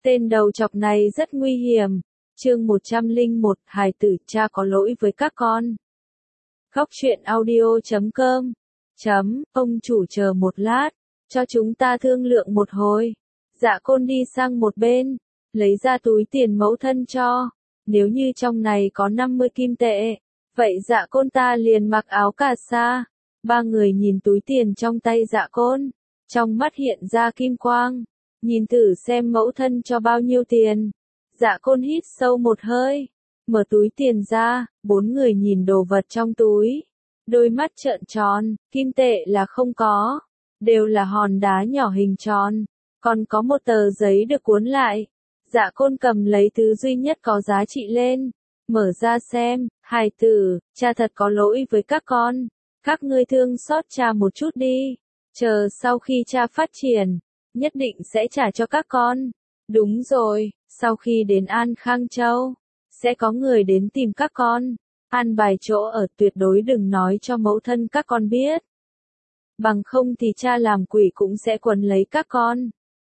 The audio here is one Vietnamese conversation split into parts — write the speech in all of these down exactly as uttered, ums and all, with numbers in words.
Tên đầu chọc này rất nguy hiểm. Chương một trăm lẻ một, hài tử cha có lỗi với các con. Góc truyện audio chấm com. Chấm, ông chủ chờ một lát, cho chúng ta thương lượng một hồi. Dạ Côn đi sang một bên, lấy ra túi tiền mẫu thân cho. Nếu như trong này có năm mươi kim tệ, vậy Dạ Côn ta liền mặc áo cà sa. Ba người nhìn túi tiền trong tay Dạ Côn, trong mắt hiện ra kim quang. Nhìn thử xem mẫu thân cho bao nhiêu tiền. Dạ Côn hít sâu một hơi, mở túi tiền ra, bốn người nhìn đồ vật trong túi. Đôi mắt trợn tròn, kim tệ là không có, đều là hòn đá nhỏ hình tròn, còn có một tờ giấy được cuốn lại. Dạ Côn cầm lấy thứ duy nhất có giá trị lên, mở ra xem, hài tử, cha thật có lỗi với các con, các ngươi thương xót cha một chút đi, chờ sau khi cha phát triển, nhất định sẽ trả cho các con. Đúng rồi, sau khi đến An Khang Châu, sẽ có người đến tìm các con. An bài chỗ ở tuyệt đối đừng nói cho mẫu thân các con biết. Bằng không thì cha làm quỷ cũng sẽ quấn lấy các con.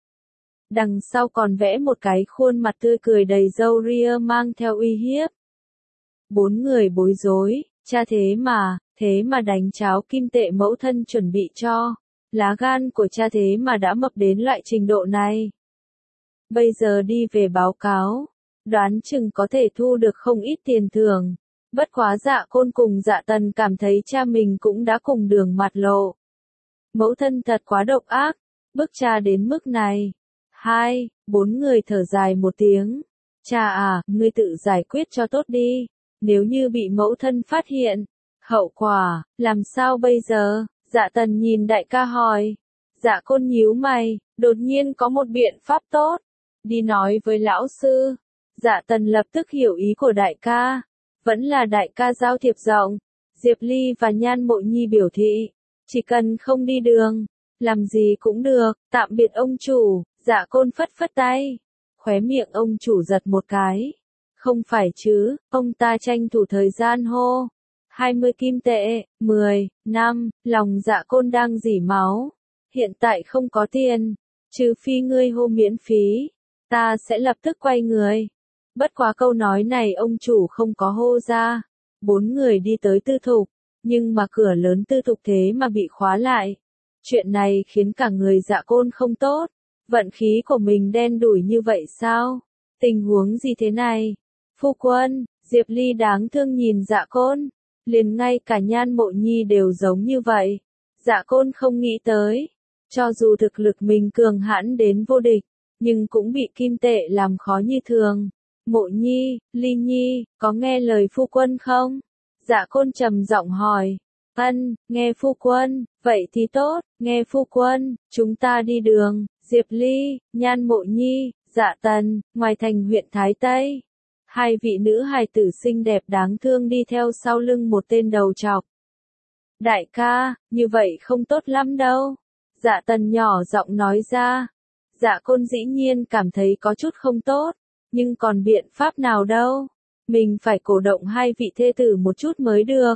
Đằng sau còn vẽ một cái khuôn mặt tươi cười đầy râu ria mang theo uy hiếp. Bốn người bối rối, cha thế mà, thế mà đánh cháo kim tệ mẫu thân chuẩn bị cho. Lá gan của cha thế mà đã mập đến loại trình độ này. Bây giờ đi về báo cáo, đoán chừng có thể thu được không ít tiền thưởng. Bất quá Dạ Côn cùng Dạ Tần cảm thấy cha mình cũng đã cùng đường mặt lộ. Mẫu thân thật quá độc ác, bức cha đến mức này. Hai, bốn người thở dài một tiếng. Cha à, ngươi tự giải quyết cho tốt đi. Nếu như bị mẫu thân phát hiện, hậu quả, làm sao bây giờ? Dạ Tần nhìn đại ca hỏi. Dạ Côn nhíu mày, đột nhiên có một biện pháp tốt. Đi nói với lão sư. Dạ Tần lập tức hiểu ý của đại ca. Vẫn là đại ca giao thiệp rộng. Diệp Ly và Nhan Mộ Nhi biểu thị. Chỉ cần không đi đường, làm gì cũng được, tạm biệt ông chủ. Dạ Côn phất phất tay. Khóe miệng ông chủ giật một cái. Không phải chứ, ông ta tranh thủ thời gian hô. hai mươi kim tệ, mười, năm, lòng Dạ Côn đang rỉ máu. Hiện tại không có tiền, trừ phi ngươi hô miễn phí, ta sẽ lập tức quay người. Bất quá câu nói này ông chủ không có hô ra. Bốn người đi tới tư thục, nhưng mà cửa lớn tư thục thế mà bị khóa lại. Chuyện này khiến cả người Dạ Côn không tốt. Vận khí của mình đen đủi như vậy sao? Tình huống gì thế này? Phu quân, Diệp Ly đáng thương nhìn Dạ Côn. Liền ngay cả Nhan Mộ Nhi đều giống như vậy. Dạ Côn không nghĩ tới. Cho dù thực lực mình cường hãn đến vô địch, nhưng cũng bị kim tệ làm khó như thường. Mộ Nhi, Ly Nhi, có nghe lời phu quân không? Dạ Côn trầm giọng hỏi. Ân, nghe phu quân, vậy thì tốt, nghe phu quân, chúng ta đi đường. Diệp Ly, Nhan Mộ Nhi, Dạ Tần, ngoài thành huyện Thái Tây. Hai vị nữ hài tử xinh đẹp đáng thương đi theo sau lưng một tên đầu trọc. Đại ca, như vậy không tốt lắm đâu. Dạ Tần nhỏ giọng nói ra. Dạ Côn dĩ nhiên cảm thấy có chút không tốt, nhưng còn biện pháp nào đâu. Mình phải cổ động hai vị thê tử một chút mới được.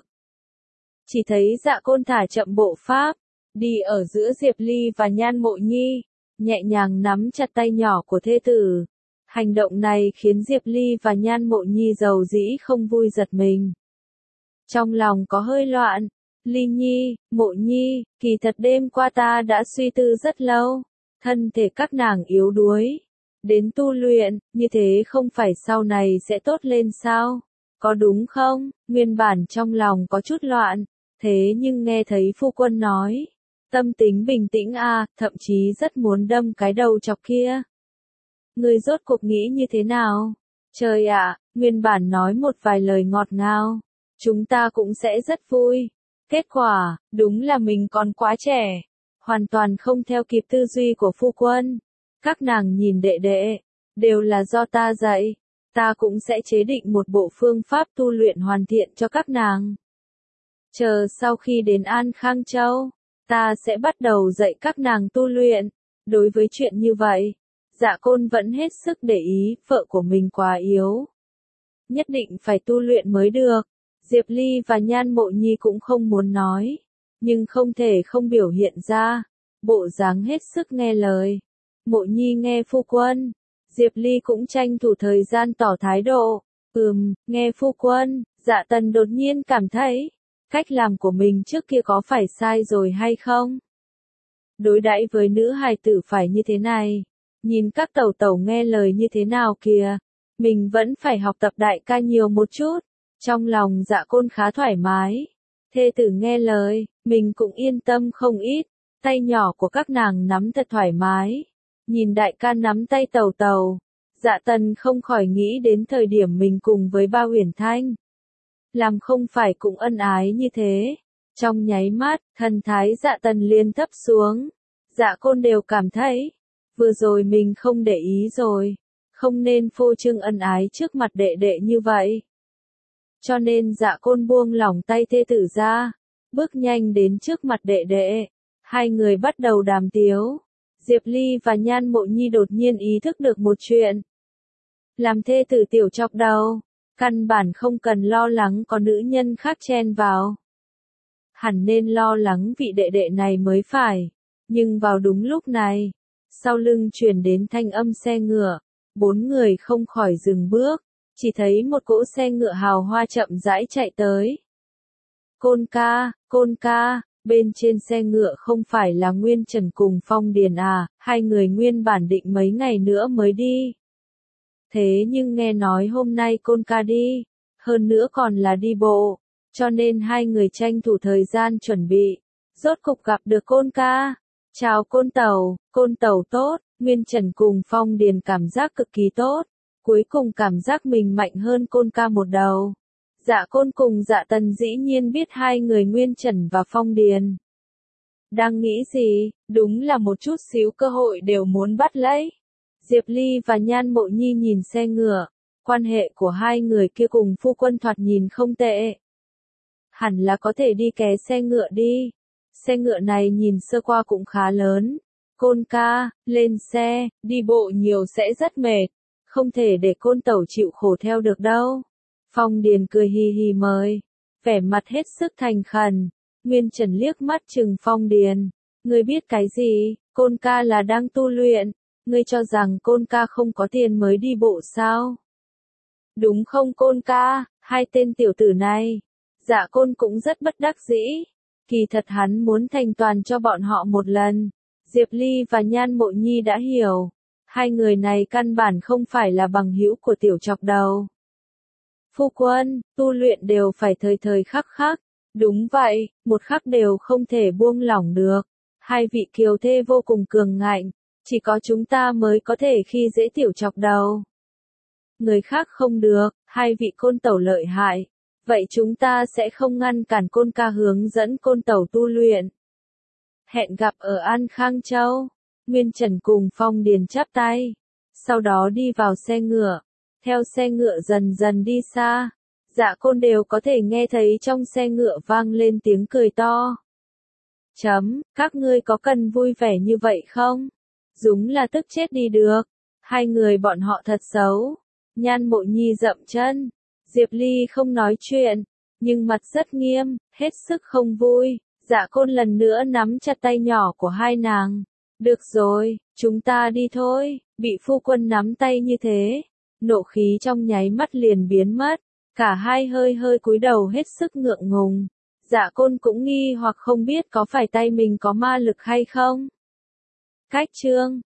Chỉ thấy Dạ Côn thả chậm bộ pháp, đi ở giữa Diệp Ly và Nhan Mộ Nhi, nhẹ nhàng nắm chặt tay nhỏ của thê tử. Hành động này khiến Diệp Ly và Nhan Mộ Nhi giàu dĩ không vui giật mình. Trong lòng có hơi loạn. Ly Nhi, Mộ Nhi, kỳ thật đêm qua ta đã suy tư rất lâu. Thân thể các nàng yếu đuối. Đến tu luyện, như thế không phải sau này sẽ tốt lên sao? Có đúng không? Nguyên bản trong lòng có chút loạn. Thế nhưng nghe thấy phu quân nói. Tâm tính bình tĩnh a, thậm chí rất muốn đâm cái đầu chọc kia. Ngươi rốt cuộc nghĩ như thế nào? Trời ạ, nguyên bản nói một vài lời ngọt ngào. Chúng ta cũng sẽ rất vui. Kết quả, đúng là mình còn quá trẻ. Hoàn toàn không theo kịp tư duy của phu quân. Các nàng nhìn đệ đệ, đều là do ta dạy. Ta cũng sẽ chế định một bộ phương pháp tu luyện hoàn thiện cho các nàng. Chờ sau khi đến An Khang Châu, ta sẽ bắt đầu dạy các nàng tu luyện. Đối với chuyện như vậy, Dạ Côn vẫn hết sức để ý, vợ của mình quá yếu. Nhất định phải tu luyện mới được. Diệp Ly và Nhan Mộ Nhi cũng không muốn nói, nhưng không thể không biểu hiện ra, bộ dáng hết sức nghe lời. Mộ Nhi nghe phu quân. Diệp Ly cũng tranh thủ thời gian tỏ thái độ. Ừm, nghe phu quân, Dạ Tần đột nhiên cảm thấy, cách làm của mình trước kia có phải sai rồi hay không? Đối đãi với nữ hài tử phải như thế này. Nhìn các tẩu tẩu nghe lời như thế nào kìa. Mình vẫn phải học tập đại ca nhiều một chút. Trong lòng Dạ Côn khá thoải mái. Thê tử nghe lời, mình cũng yên tâm không ít. Tay nhỏ của các nàng nắm thật thoải mái. Nhìn đại ca nắm tay tẩu tẩu. Dạ Tần không khỏi nghĩ đến thời điểm mình cùng với Bao Huyền Thanh. Làm không phải cũng ân ái như thế. Trong nháy mắt, thần thái Dạ Tần liền thấp xuống. Dạ Côn đều cảm thấy, vừa rồi mình không để ý rồi. Không nên phô trương ân ái trước mặt đệ đệ như vậy. Cho nên Dạ Côn buông lỏng tay thê tử ra. Bước nhanh đến trước mặt đệ đệ. Hai người bắt đầu đàm tiếu. Diệp Ly và Nhan Mộ Nhi đột nhiên ý thức được một chuyện. Làm thê tử tiểu chọc đầu, căn bản không cần lo lắng có nữ nhân khác chen vào. Hẳn nên lo lắng vị đệ đệ này mới phải. Nhưng vào đúng lúc này, sau lưng truyền đến thanh âm xe ngựa, bốn người không khỏi dừng bước, chỉ thấy một cỗ xe ngựa hào hoa chậm rãi chạy tới. Côn ca, Côn ca, bên trên xe ngựa không phải là Nguyên Trần cùng Phong Điền à, hai người nguyên bản định mấy ngày nữa mới đi. Thế nhưng nghe nói hôm nay Côn ca đi, hơn nữa còn là đi bộ, cho nên hai người tranh thủ thời gian chuẩn bị, rốt cục gặp được Côn ca. Chào Côn tẩu, Côn tẩu tốt, Nguyên Trần cùng Phong Điền cảm giác cực kỳ tốt, cuối cùng cảm giác mình mạnh hơn Côn ca một đầu. Dạ Côn cùng Dạ Tần dĩ nhiên biết hai người Nguyên Trần và Phong Điền. Đang nghĩ gì, đúng là một chút xíu cơ hội đều muốn bắt lấy. Diệp Ly và Nhan Mộ Nhi nhìn xe ngựa, quan hệ của hai người kia cùng phu quân thoạt nhìn không tệ. Hẳn là có thể đi ké xe ngựa đi. Xe ngựa này nhìn sơ qua cũng khá lớn. Côn ca, lên xe, đi bộ nhiều sẽ rất mệt. Không thể để Côn tẩu chịu khổ theo được đâu. Phong Điền cười hì hì mời. Vẻ mặt hết sức thành khẩn. Nguyên Trần liếc mắt chừng Phong Điền. Ngươi biết cái gì, Côn ca là đang tu luyện. Ngươi cho rằng Côn ca không có tiền mới đi bộ sao? Đúng không Côn ca, hai tên tiểu tử này. Dạ Côn cũng rất bất đắc dĩ. Kỳ thật hắn muốn thành toàn cho bọn họ một lần. Diệp Ly và Nhan Mộ Nhi đã hiểu. Hai người này căn bản không phải là bằng hữu của tiểu chọc đầu. Phu quân, tu luyện đều phải thời thời khắc khắc. Đúng vậy, một khắc đều không thể buông lỏng được. Hai vị kiều thê vô cùng cường ngạnh. Chỉ có chúng ta mới có thể khi dễ tiểu chọc đầu. Người khác không được, hai vị Côn tẩu lợi hại. Vậy chúng ta sẽ không ngăn cản Côn ca hướng dẫn Côn tẩu tu luyện. Hẹn gặp ở An Khang Châu. Nguyên Trần cùng Phong Điền chắp tay. Sau đó đi vào xe ngựa. Theo xe ngựa dần dần đi xa. Dạ Côn đều có thể nghe thấy trong xe ngựa vang lên tiếng cười to. Chấm, các ngươi có cần vui vẻ như vậy không? Đúng là tức chết đi được. Hai người bọn họ thật xấu. Nhan Mộ Nhi dậm chân. Diệp Ly không nói chuyện, nhưng mặt rất nghiêm, hết sức không vui. Dạ Côn lần nữa nắm chặt tay nhỏ của hai nàng. Được rồi, chúng ta đi thôi. Bị phu quân nắm tay như thế, nộ khí trong nháy mắt liền biến mất. Cả hai hơi hơi cúi đầu hết sức ngượng ngùng. Dạ Côn cũng nghi hoặc không biết có phải tay mình có ma lực hay không. Cách chương